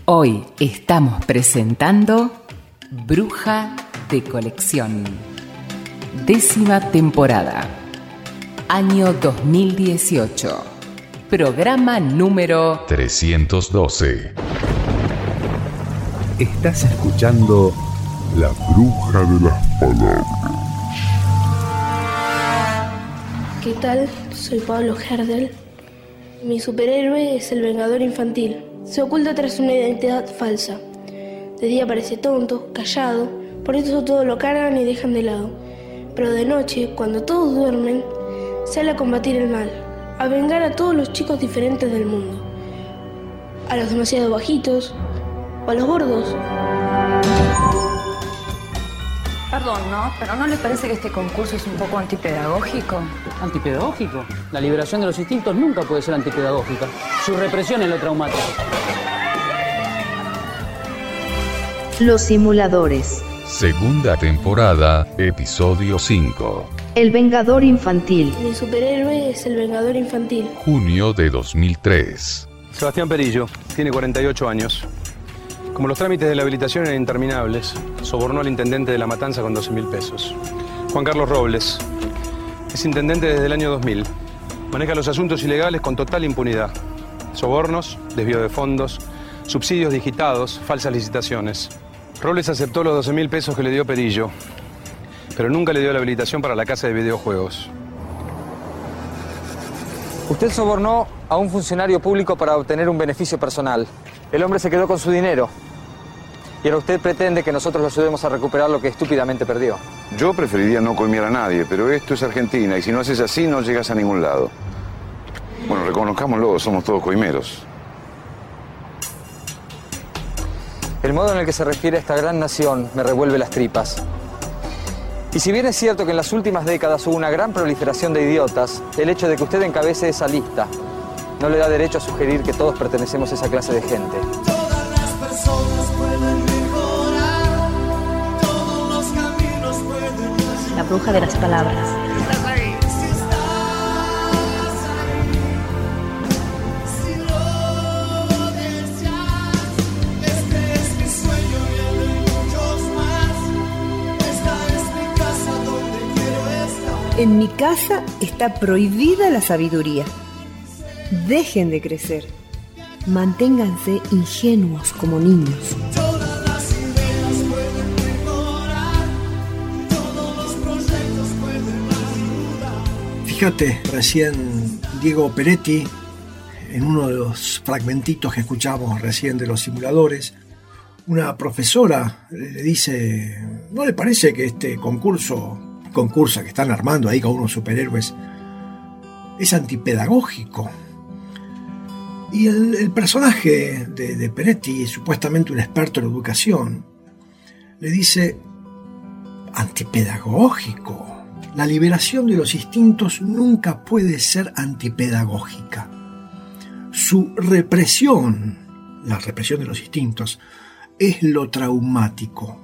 Hoy estamos presentando Bruja de Colección. 10ª temporada. Año 2018. Programa número 312. Estás escuchando La Bruja de las Palabras. ¿Qué tal? Soy Pablo Herdel. Mi superhéroe es el Vengador Infantil. Se oculta tras una identidad falsa. De día parece tonto, callado, por eso todo lo cargan y dejan de lado. Pero de noche, cuando todos duermen, sale a combatir el mal, a vengar a todos los chicos diferentes del mundo. A los demasiado bajitos o a los gordos. Perdón, ¿no? ¿Pero no le parece que este concurso es un poco antipedagógico? ¿Antipedagógico? La liberación de los instintos nunca puede ser antipedagógica. Su represión es lo traumático. Los simuladores. Segunda temporada, episodio 5. El Vengador Infantil. Mi superhéroe es el Vengador Infantil. Junio de 2003. Sebastián Perillo, tiene 48 años. Como los trámites de la habilitación eran interminables, sobornó al intendente de La Matanza con 12.000 pesos. Juan Carlos Robles es intendente desde el año 2000. Maneja los asuntos ilegales con total impunidad. Sobornos, desvío de fondos, subsidios digitados, falsas licitaciones. Robles aceptó los 12.000 pesos que le dio Perillo, pero nunca le dio la habilitación para la casa de videojuegos. Usted sobornó a un funcionario público para obtener un beneficio personal. El hombre se quedó con su dinero. Y ahora usted pretende que nosotros lo ayudemos a recuperar lo que estúpidamente perdió. Yo preferiría no coimear a nadie, pero esto es Argentina y si no haces así no llegas a ningún lado. Bueno, reconozcámoslo, somos todos coimeros. El modo en el que se refiere a esta gran nación me revuelve las tripas. Y si bien es cierto que en las últimas décadas hubo una gran proliferación de idiotas, el hecho de que usted encabece esa lista no le da derecho a sugerir que todos pertenecemos a esa clase de gente. Todas las personas pueden mejorar, todos los caminos pueden llegar. La bruja de las palabras. ¿Estás ahí? Si estás ahí, si lo deseas, este es mi sueño y el de muchos más. Esta es mi casa donde quiero estar. En mi casa está prohibida la sabiduría. Dejen de crecer. Manténganse ingenuos como niños. Todas las ideas pueden mejorar, todos los proyectos pueden ayudar. Fíjate, recién Diego Peretti, en uno de los fragmentitos que escuchamos recién de los simuladores, una profesora le dice, ¿no le parece que este concurso que están armando ahí con unos superhéroes es antipedagógico? Y el personaje de Peretti, supuestamente un experto en educación, le dice, antipedagógico. La liberación de los instintos nunca puede ser antipedagógica. Su represión, la represión de los instintos, es lo traumático.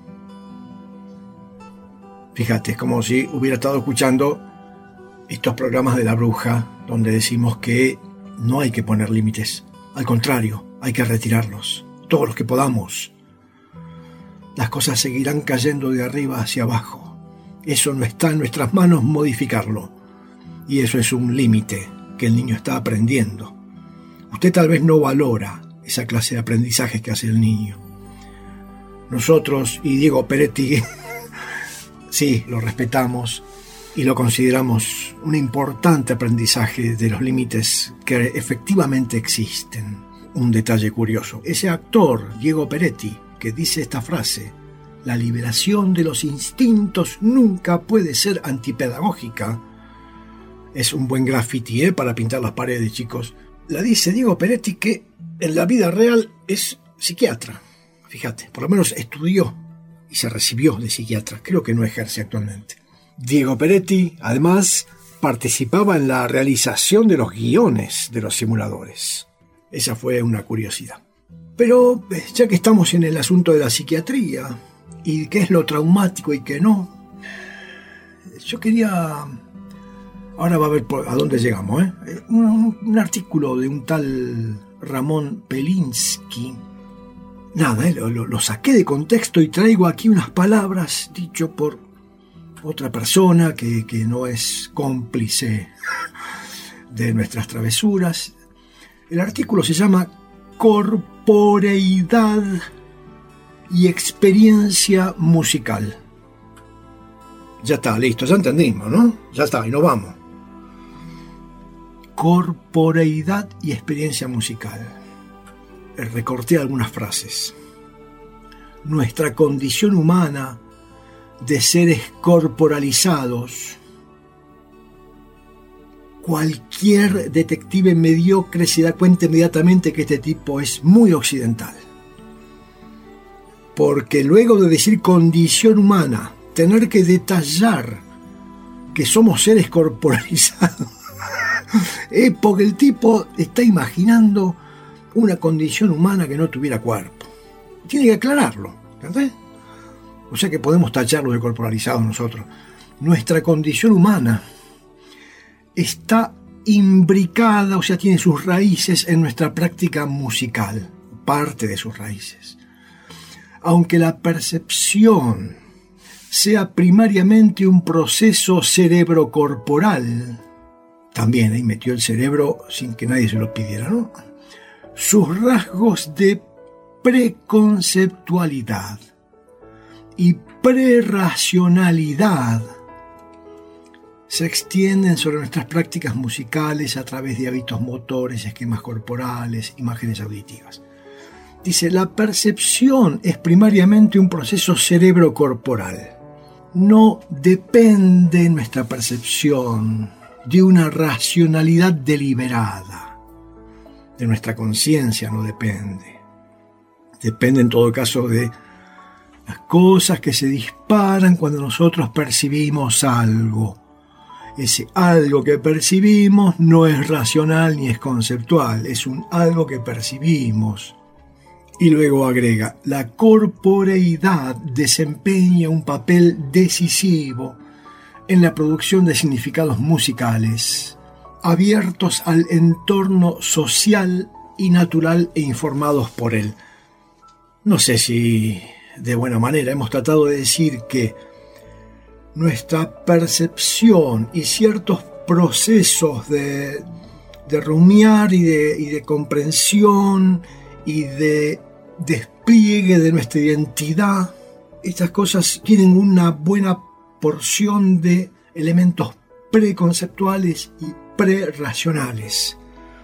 Fíjate, es como si hubiera estado escuchando estos programas de La Bruja, donde decimos que no hay que poner límites. Al contrario, hay que retirarlos, todos los que podamos. Las cosas seguirán cayendo de arriba hacia abajo. Eso no está en nuestras manos modificarlo. Y eso es un límite que el niño está aprendiendo. Usted tal vez no valora esa clase de aprendizaje que hace el niño. Nosotros y Diego Peretti sí, lo respetamos y lo consideramos un importante aprendizaje de los límites que efectivamente existen. Un detalle curioso. Ese actor, Diego Peretti, que dice esta frase, la liberación de los instintos nunca puede ser antipedagógica, es un buen graffiti para pintar las paredes, chicos. La dice Diego Peretti, que en la vida real es psiquiatra. Fíjate, por lo menos estudió y se recibió de psiquiatra. Creo que no ejerce actualmente. Diego Peretti, además, participaba en la realización de los guiones de los simuladores. Esa fue una curiosidad. Pero, ya que estamos en el asunto de la psiquiatría, y qué es lo traumático y qué no, yo quería... Ahora va a ver a dónde llegamos, Un artículo de un tal Ramón Pelinsky Nada, lo saqué de contexto y traigo aquí unas palabras dicho por otra persona que no es cómplice de nuestras travesuras. El artículo se llama Corporeidad y experiencia musical. Ya está, listo, ya entendimos, ¿no? Ya está, y nos vamos. Corporeidad y experiencia musical. Recorté algunas frases. Nuestra condición humana de seres corporalizados. Cualquier detective mediocre se da cuenta inmediatamente que este tipo es muy occidental. Porque luego de decir condición humana, tener que detallar que somos seres corporalizados, es porque el tipo está imaginando una condición humana que no tuviera cuerpo. Tiene que aclararlo, ¿entendés? O sea que podemos tacharlo de corporalizado nosotros. Nuestra condición humana está imbricada, o sea, tiene sus raíces en nuestra práctica musical, parte de sus raíces. Aunque la percepción sea primariamente un proceso cerebrocorporal, también ahí metió el cerebro sin que nadie se lo pidiera, ¿no? Sus rasgos de preconceptualidad y prerracionalidad se extienden sobre nuestras prácticas musicales a través de hábitos motores, esquemas corporales, imágenes auditivas. Dice, la percepción es primariamente un proceso cerebrocorporal. No depende nuestra percepción de una racionalidad deliberada. De nuestra conciencia no depende. Depende en todo caso de las cosas que se disparan cuando nosotros percibimos algo. Ese algo que percibimos no es racional ni es conceptual, es un algo que percibimos. Y luego agrega, la corporeidad desempeña un papel decisivo en la producción de significados musicales, abiertos al entorno social y natural e informados por él. No sé si de buena manera hemos tratado de decir que nuestra percepción y ciertos procesos de rumiar y de comprensión y de despliegue de nuestra identidad, estas cosas tienen una buena porción de elementos preconceptuales y prerracionales,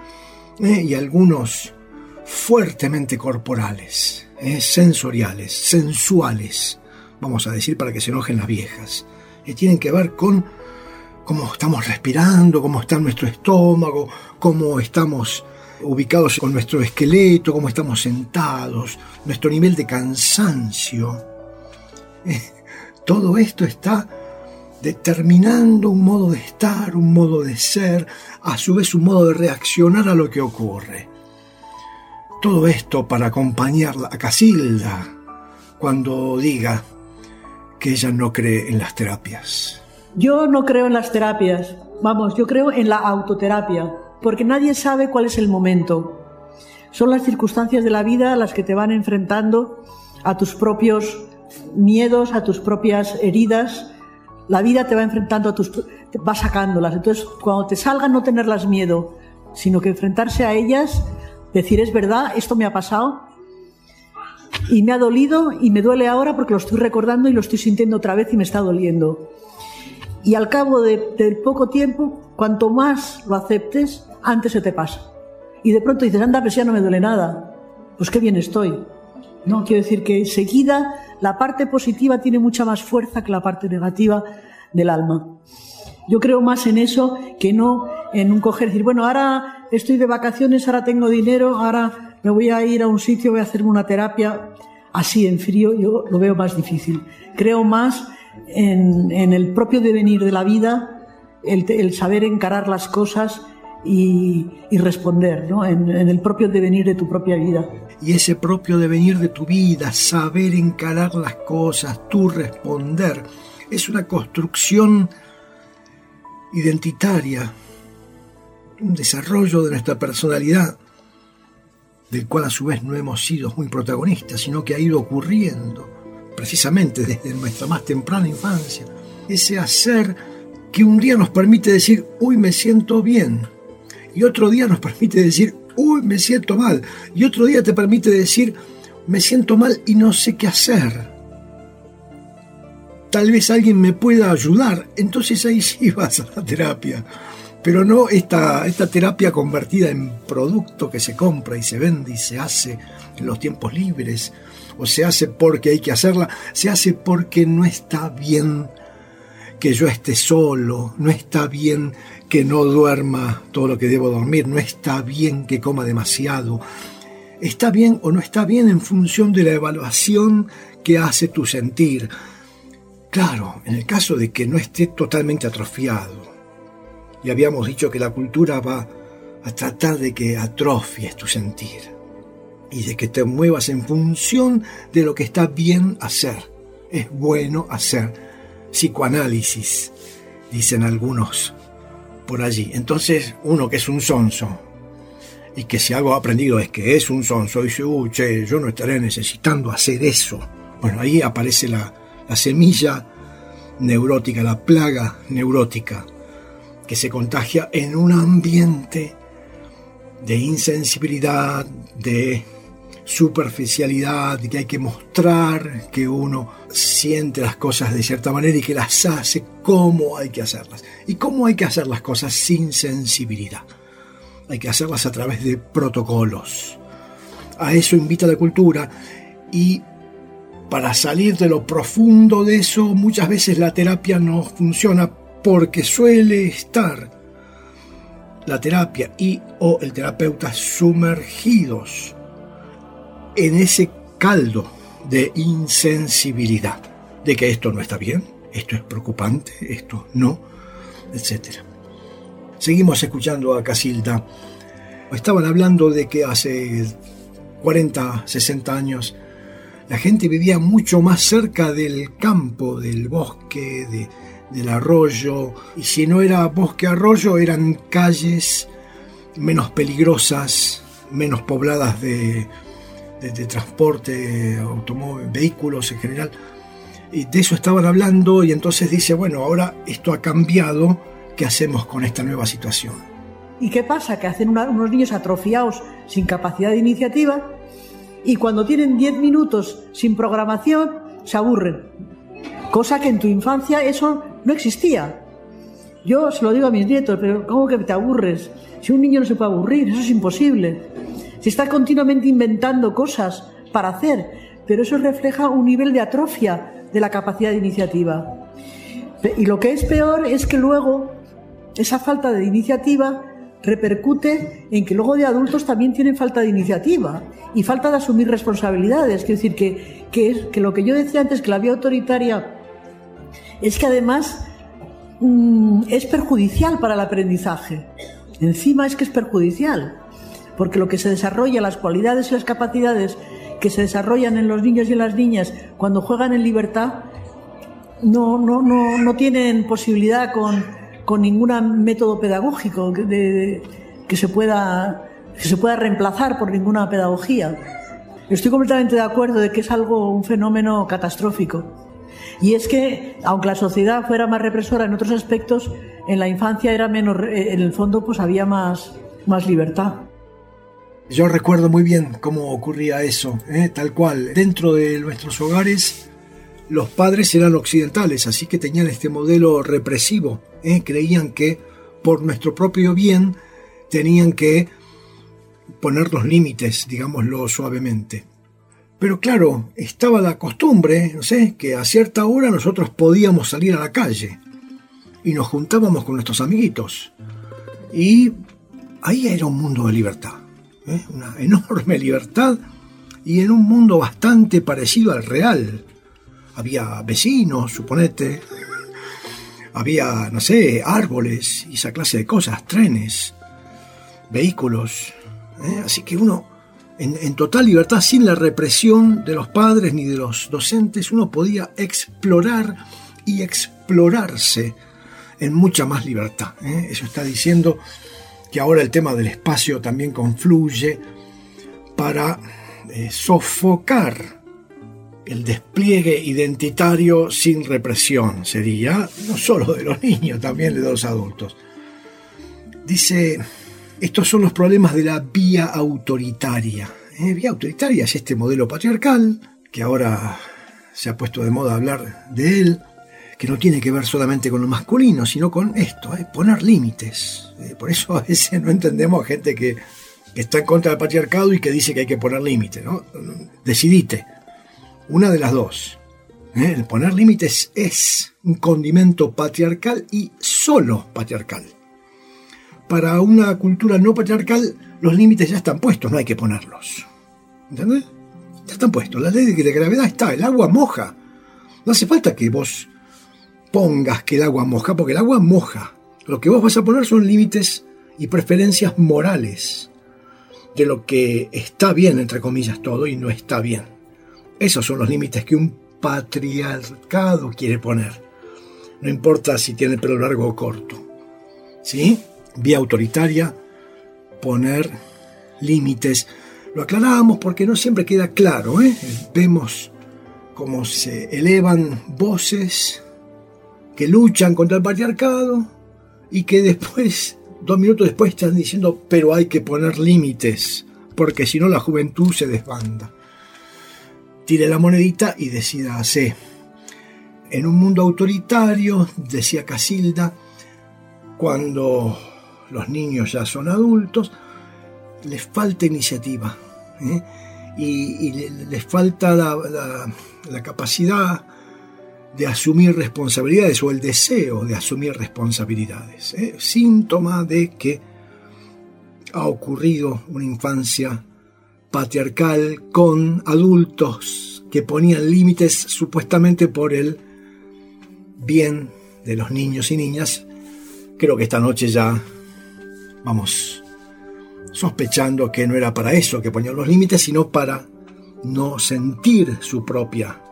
y algunos fuertemente corporales, sensoriales, sensuales, vamos a decir para que se enojen las viejas, tienen que ver con cómo estamos respirando, cómo está nuestro estómago, cómo estamos ubicados con nuestro esqueleto, cómo estamos sentados, nuestro nivel de cansancio. Todo esto está determinando un modo de estar, un modo de ser, a su vez un modo de reaccionar a lo que ocurre. Todo esto para acompañar a Casilda cuando diga que ella no cree en las terapias. Yo no creo en las terapias. Vamos, yo creo en la autoterapia, porque nadie sabe cuál es el momento. Son las circunstancias de la vida las que te van enfrentando a tus propios miedos, a tus propias heridas. La vida te va enfrentando te va sacándolas. Entonces, cuando te salgan, no tenerlas miedo, sino que enfrentarse a ellas, decir, es verdad, esto me ha pasado y me ha dolido y me duele ahora porque lo estoy recordando y lo estoy sintiendo otra vez y me está doliendo. Y al cabo del poco tiempo, cuanto más lo aceptes, antes se te pasa. Y de pronto dices, anda, pues ya no me duele nada. Pues qué bien estoy. No, quiero decir que enseguida la parte positiva tiene mucha más fuerza que la parte negativa del alma. Yo creo más en eso que no en un coger, decir, bueno, ahora estoy de vacaciones, ahora tengo dinero, ahora me voy a ir a un sitio, voy a hacerme una terapia. Así en frío yo lo veo más difícil. Creo más en el propio devenir de la vida, el saber encarar las cosas y responder, ¿no? En el propio devenir de tu propia vida. Y ese propio devenir de tu vida, saber encarar las cosas, tú responder, es una construcción identitaria, un desarrollo de nuestra personalidad del cual a su vez no hemos sido muy protagonistas, sino que ha ido ocurriendo precisamente desde nuestra más temprana infancia. Ese hacer que un día nos permite decir, uy, me siento bien, y otro día nos permite decir, uy, me siento mal, y otro día te permite decir, me siento mal y no sé qué hacer. Tal vez alguien me pueda ayudar, entonces ahí sí vas a la terapia. Pero no esta terapia convertida en producto que se compra y se vende y se hace en los tiempos libres, o se hace porque hay que hacerla, se hace porque no está bien que yo esté solo, no está bien que no duerma todo lo que debo dormir, no está bien que coma demasiado. Está bien o no está bien en función de la evaluación que hace tu sentir. Claro, en el caso de que no esté totalmente atrofiado. Y habíamos dicho que la cultura va a tratar de que atrofies tu sentir y de que te muevas en función de lo que está bien hacer. Es bueno hacer psicoanálisis, dicen algunos por allí. Entonces, uno que es un sonso y que si algo ha aprendido es que es un sonso, dice, che, yo no estaré necesitando hacer eso. Bueno, ahí aparece la semilla neurótica, la plaga neurótica, que se contagia en un ambiente de insensibilidad, de superficialidad, de que hay que mostrar que uno siente las cosas de cierta manera y que las hace como hay que hacerlas. ¿Y cómo hay que hacer las cosas sin sensibilidad? Hay que hacerlas a través de protocolos. A eso invita la cultura, y para salir de lo profundo de eso, muchas veces la terapia no funciona, porque suele estar la terapia y o el terapeuta sumergidos en ese caldo de insensibilidad, de que esto no está bien, esto es preocupante, esto no, etc. Seguimos escuchando a Casilda. Estaban hablando de que hace 40, 60 años la gente vivía mucho más cerca del campo, del bosque, del arroyo, y si no era bosque-arroyo eran calles menos peligrosas, menos pobladas de transporte, automóvil, vehículos en general. Y de eso estaban hablando, y entonces dice, bueno, ahora esto ha cambiado, ¿qué hacemos con esta nueva situación? ¿Y qué pasa? Que hacen unos niños atrofiados sin capacidad de iniciativa, y cuando tienen 10 minutos sin programación se aburren. Cosa que en tu infancia eso no existía. Yo se lo digo a mis nietos, pero ¿cómo que te aburres? Si un niño no se puede aburrir, eso es imposible. Se está continuamente inventando cosas para hacer, pero eso refleja un nivel de atrofia de la capacidad de iniciativa. Y lo que es peor es que luego esa falta de iniciativa repercute en que luego de adultos también tienen falta de iniciativa y falta de asumir responsabilidades. Quiero decir que lo que yo decía antes, que la vía autoritaria es que además es perjudicial para el aprendizaje. Encima es que es perjudicial, porque lo que se desarrolla, las cualidades y las capacidades que se desarrollan en los niños y en las niñas cuando juegan en libertad no tienen posibilidad con ningún método pedagógico que se pueda reemplazar por ninguna pedagogía. Estoy completamente de acuerdo de que es un fenómeno catastrófico. Y es que, aunque la sociedad fuera más represora en otros aspectos, en la infancia era menos, en el fondo pues había más libertad. Yo recuerdo muy bien cómo ocurría eso, tal cual. Dentro de nuestros hogares, los padres eran occidentales, así que tenían este modelo represivo. Creían que por nuestro propio bien tenían que poner los límites, digámoslo suavemente. Pero claro, estaba la costumbre, que a cierta hora nosotros podíamos salir a la calle y nos juntábamos con nuestros amiguitos. Y ahí era un mundo de libertad, una enorme libertad, y en un mundo bastante parecido al real. Había vecinos, suponete, había, árboles y esa clase de cosas, trenes, vehículos. Así que uno, en total libertad, sin la represión de los padres ni de los docentes, uno podía explorar y explorarse en mucha más libertad. Eso está diciendo que ahora el tema del espacio también confluye para sofocar el despliegue identitario sin represión, sería, no solo de los niños, también de los adultos. Dice, estos son los problemas de la vía autoritaria. Vía autoritaria es este modelo patriarcal, que ahora se ha puesto de moda hablar de él, que no tiene que ver solamente con lo masculino, sino con esto, poner límites. Por eso a veces no entendemos a gente que está en contra del patriarcado y que dice que hay que poner límites, ¿no? Decidite. Una de las dos. El poner límites es un condimento patriarcal y solo patriarcal. Para una cultura no patriarcal, los límites ya están puestos, no hay que ponerlos. ¿Entendés? Ya están puestos. La ley de gravedad está, el agua moja. No hace falta que vos pongas que el agua moja, porque el agua moja. Lo que vos vas a poner son límites y preferencias morales de lo que está bien, entre comillas, todo y no está bien. Esos son los límites que un patriarcado quiere poner. No importa si tiene el pelo largo o corto. ¿Sí? Vía autoritaria, poner límites. Lo aclaramos porque no siempre queda claro, Vemos cómo se elevan voces que luchan contra el patriarcado y que después, 2 minutos después, están diciendo, pero hay que poner límites, porque si no la juventud se desbanda. Tire la monedita y decídase. En un mundo autoritario, decía Casilda, cuando los niños ya son adultos, les falta iniciativa, y les falta la capacidad de asumir responsabilidades o el deseo de asumir responsabilidades. Síntoma de que ha ocurrido una infancia patriarcal con adultos que ponían límites supuestamente por el bien de los niños y niñas. Creo que esta noche ya vamos sospechando que no era para eso que ponían los límites, sino para no sentir su propia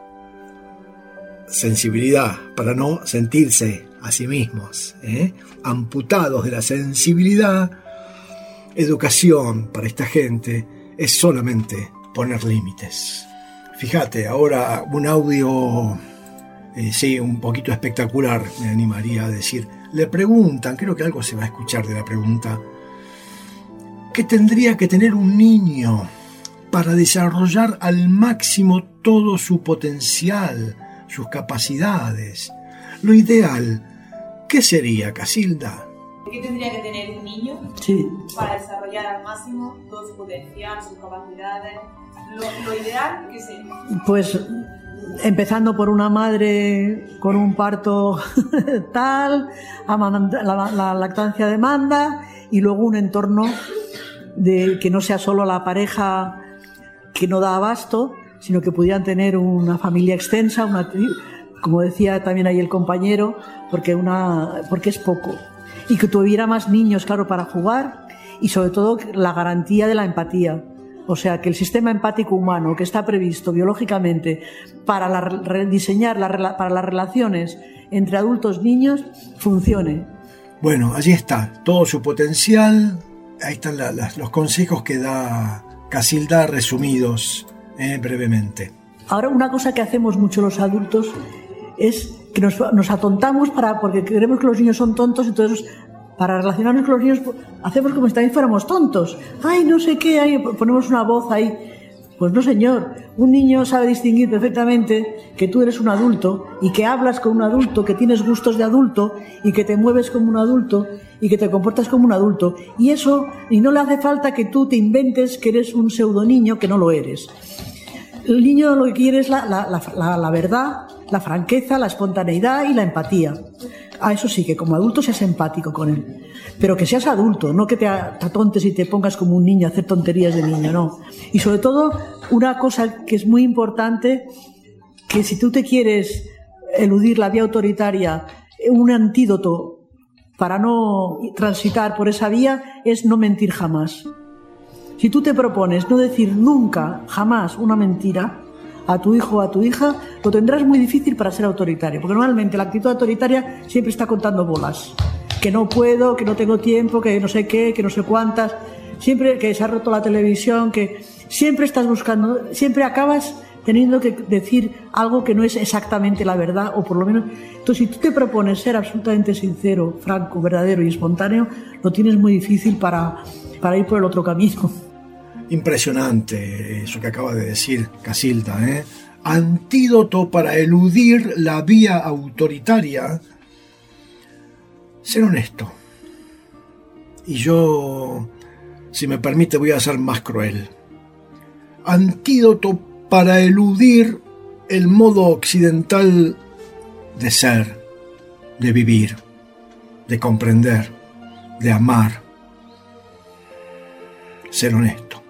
sensibilidad, para no sentirse a sí mismos amputados de la sensibilidad. Educación para esta gente es solamente poner límites. Fíjate, ahora un audio, un poquito espectacular, me animaría a decir. Le preguntan, creo que algo se va a escuchar de la pregunta, ¿qué tendría que tener un niño para desarrollar al máximo todo su potencial, sus capacidades? Lo ideal, ¿qué sería, Casilda? ¿Qué tendría que tener un niño para desarrollar al máximo todo su potencial, sus capacidades? Lo ideal, ¿qué sería? Pues empezando por una madre con un parto tal, la lactancia demanda, y luego un entorno de que no sea solo la pareja que no da abasto, sino que pudieran tener una familia extensa, como decía también ahí el compañero, porque es poco. Y que tuviera más niños, claro, para jugar, y sobre todo la garantía de la empatía. O sea, que el sistema empático humano que está previsto biológicamente para diseñar para las relaciones entre adultos y niños funcione. Bueno, allí está, todo su potencial. Ahí están los consejos que da Casilda resumidos brevemente. Ahora, una cosa que hacemos mucho los adultos es que nos atontamos porque creemos que los niños son tontos, entonces para relacionarnos con los niños hacemos como si también fuéramos tontos. Ay, no sé qué, ay, ponemos una voz ahí. Pues no, señor. Un niño sabe distinguir perfectamente que tú eres un adulto y que hablas como un adulto, que tienes gustos de adulto y que te mueves como un adulto y que te comportas como un adulto. Y no le hace falta que tú te inventes que eres un pseudo niño que no lo eres. El niño lo que quiere es la verdad, la franqueza, la espontaneidad y la empatía. Eso sí, que como adulto seas empático con él. Pero que seas adulto, no que te atontes y te pongas como un niño a hacer tonterías de niño, no. Y sobre todo, una cosa que es muy importante, que si tú te quieres eludir la vía autoritaria, un antídoto para no transitar por esa vía es no mentir jamás. Si tú te propones no decir nunca, jamás una mentira a tu hijo o a tu hija, lo tendrás muy difícil para ser autoritario, porque normalmente la actitud autoritaria siempre está contando bolas. Que no puedo, que no tengo tiempo, que no sé qué, que no sé cuántas, siempre que se ha roto la televisión, que siempre estás buscando, siempre acabas teniendo que decir algo que no es exactamente la verdad, o por lo menos... Entonces, si tú te propones ser absolutamente sincero, franco, verdadero y espontáneo, lo tienes muy difícil para ir por el otro camino. Impresionante eso que acaba de decir Casilda, ¿eh? Antídoto para eludir la vía autoritaria: ser honesto. Y yo, si me permite, voy a ser más cruel. Antídoto para eludir el modo occidental de ser, de vivir, de comprender, de amar. Ser honesto.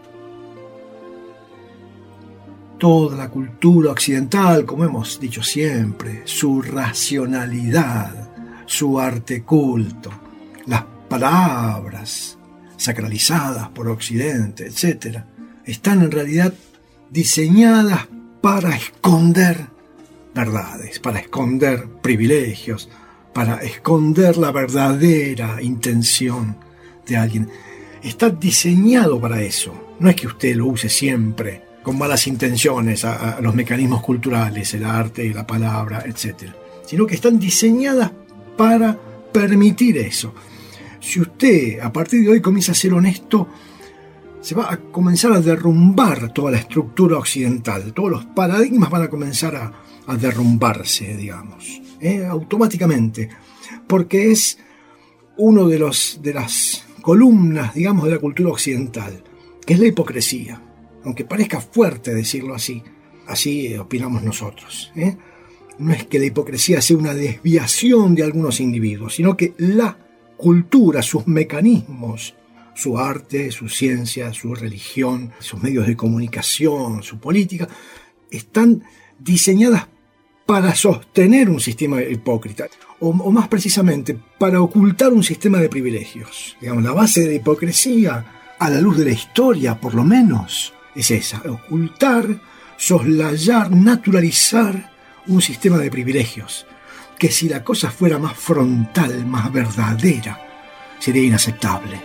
Toda la cultura occidental, como hemos dicho siempre, su racionalidad, su arte culto, las palabras sacralizadas por Occidente, etc., están en realidad diseñadas para esconder verdades, para esconder privilegios, para esconder la verdadera intención de alguien. Está diseñado para eso. No es que usted lo use siempre con malas intenciones a los mecanismos culturales, el arte, la palabra, etc., sino que están diseñadas para permitir eso. Si usted a partir de hoy comienza a ser honesto, se va a comenzar a derrumbar toda la estructura occidental. Todos los paradigmas van a comenzar a derrumbarse, digamos, automáticamente, porque es uno de las columnas, digamos, de la cultura occidental, que es la hipocresía. Aunque parezca fuerte decirlo así, así opinamos nosotros, ¿eh? No es que la hipocresía sea una desviación de algunos individuos, sino que la cultura, sus mecanismos, su arte, su ciencia, su religión, sus medios de comunicación, su política, están diseñadas para sostener un sistema hipócrita, o más precisamente, para ocultar un sistema de privilegios. Digamos, la base de la hipocresía, a la luz de la historia, por lo menos, es esa: ocultar, soslayar, naturalizar un sistema de privilegios, que si la cosa fuera más frontal, más verdadera, sería inaceptable.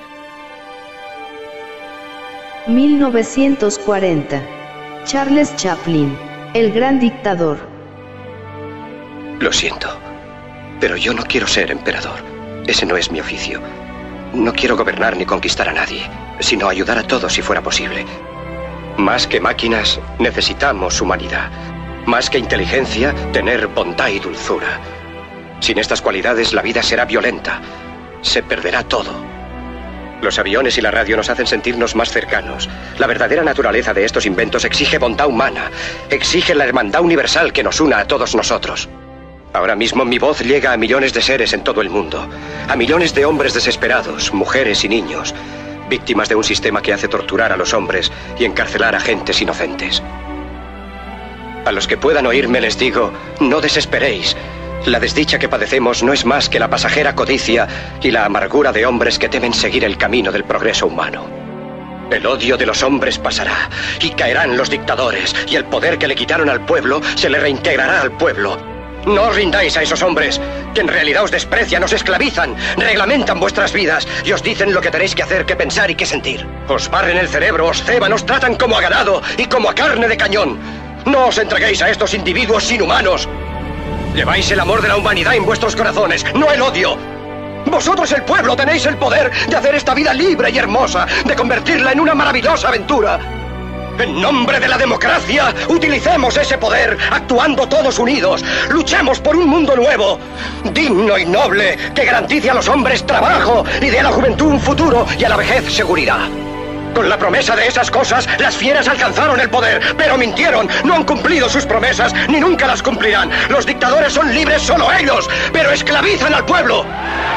1940. Charles Chaplin, el gran dictador. Lo siento, pero yo no quiero ser emperador. Ese no es mi oficio. No quiero gobernar ni conquistar a nadie, sino ayudar a todos si fuera posible. Más que máquinas, necesitamos humanidad. Más que inteligencia, tener bondad y dulzura. Sin estas cualidades, la vida será violenta. Se perderá todo. Los aviones y la radio nos hacen sentirnos más cercanos. La verdadera naturaleza de estos inventos exige bondad humana. Exige la hermandad universal que nos una a todos nosotros. Ahora mismo mi voz llega a millones de seres en todo el mundo. A millones de hombres desesperados, mujeres y niños, víctimas de un sistema que hace torturar a los hombres y encarcelar a gentes inocentes. A los que puedan oírme les digo, no desesperéis. La desdicha que padecemos no es más que la pasajera codicia y la amargura de hombres que temen seguir el camino del progreso humano. El odio de los hombres pasará y caerán los dictadores, y el poder que le quitaron al pueblo se le reintegrará al pueblo. No os rindáis a esos hombres, que en realidad os desprecian, os esclavizan, reglamentan vuestras vidas y os dicen lo que tenéis que hacer, que pensar y que sentir. Os barren el cerebro, os ceban, os tratan como a ganado y como a carne de cañón. No os entreguéis a estos individuos inhumanos. Lleváis el amor de la humanidad en vuestros corazones, no el odio. Vosotros, el pueblo, tenéis el poder de hacer esta vida libre y hermosa, de convertirla en una maravillosa aventura. En nombre de la democracia, utilicemos ese poder, actuando todos unidos. Luchemos por un mundo nuevo, digno y noble, que garantice a los hombres trabajo y dé a la juventud un futuro y a la vejez seguridad. Con la promesa de esas cosas, las fieras alcanzaron el poder, pero mintieron, no han cumplido sus promesas, ni nunca las cumplirán. Los dictadores son libres solo ellos, pero esclavizan al pueblo.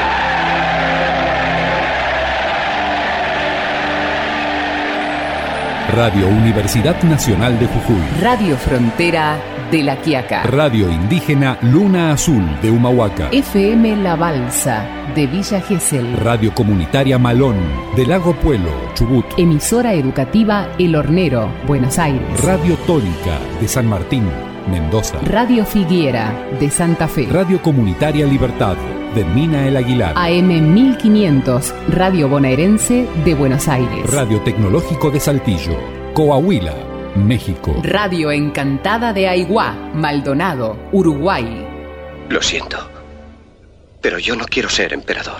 Radio Universidad Nacional de Jujuy. Radio Frontera de La Quiaca. Radio Indígena Luna Azul de Humahuaca. FM La Balsa de Villa Gesell. Radio Comunitaria Malón de Lago Puelo, Chubut. Emisora educativa El Hornero, Buenos Aires. Radio Tónica de San Martín, Mendoza. Radio Figuera de Santa Fe. Radio Comunitaria Libertad de Mina El Aguilar. AM 1500, Radio Bonaerense de Buenos Aires. Radio Tecnológico de Saltillo, Coahuila, México. Radio Encantada de Aiguá, Maldonado, Uruguay. Lo siento, pero yo no quiero ser emperador.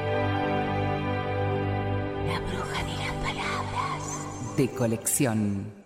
De colección.